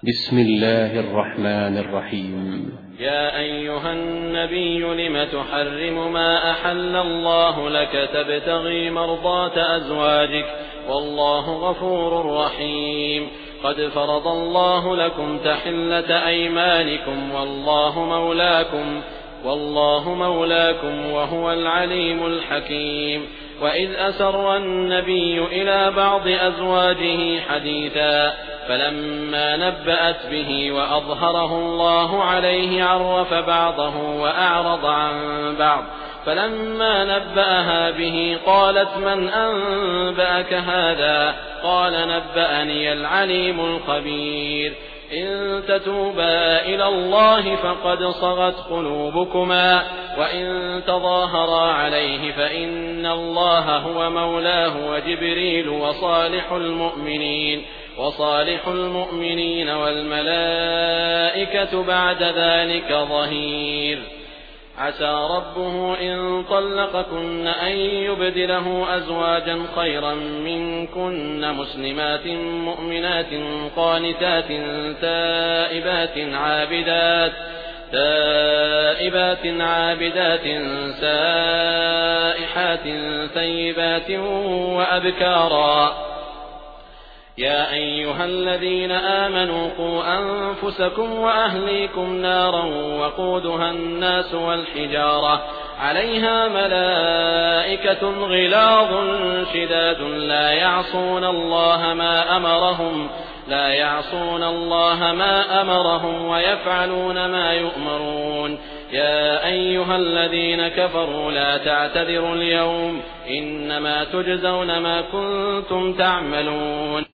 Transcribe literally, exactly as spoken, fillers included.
بسم الله الرحمن الرحيم. يا أيها النبي لم تحرم ما أحل الله لك تبتغي مرضات أزواجك والله غفور رحيم. قد فرض الله لكم تحلة أيمانكم والله مولاكم والله مولاكم وهو العليم الحكيم. وإذ أسر النبي إلى بعض أزواجه حديثا فلما نبأت به وأظهره الله عليه عرف بعضه وأعرض عن بعض فلما نبأها به قالت من أنبأك هذا؟ قال نبأني العليم الخبير. إن تتوبا إلى الله فقد صغت قلوبكما وإن تظاهرا عليه فإن الله هو مولاه وجبريل وصالح المؤمنين وصالح المؤمنين والملائكة بعد ذلك ظهير. عسى ربه إن طلقكن أن يبدله أزواجا خيرا منكن مسلمات مؤمنات قانتات تائبات عابدات تائبات عابدات سائحات ثيبات وأبكارا. يا أيها الذين آمنوا قوا أنفسكم وأهليكم نارا وقودها الناس والحجارة عليها ملائكة غلاظ شداد لا يعصون الله ما أمرهم لا يعصون الله ما أمرهم ويفعلون ما يؤمرون. يا أيها الذين كفروا لا تعتذروا اليوم إنما تجزون ما كنتم تعملون.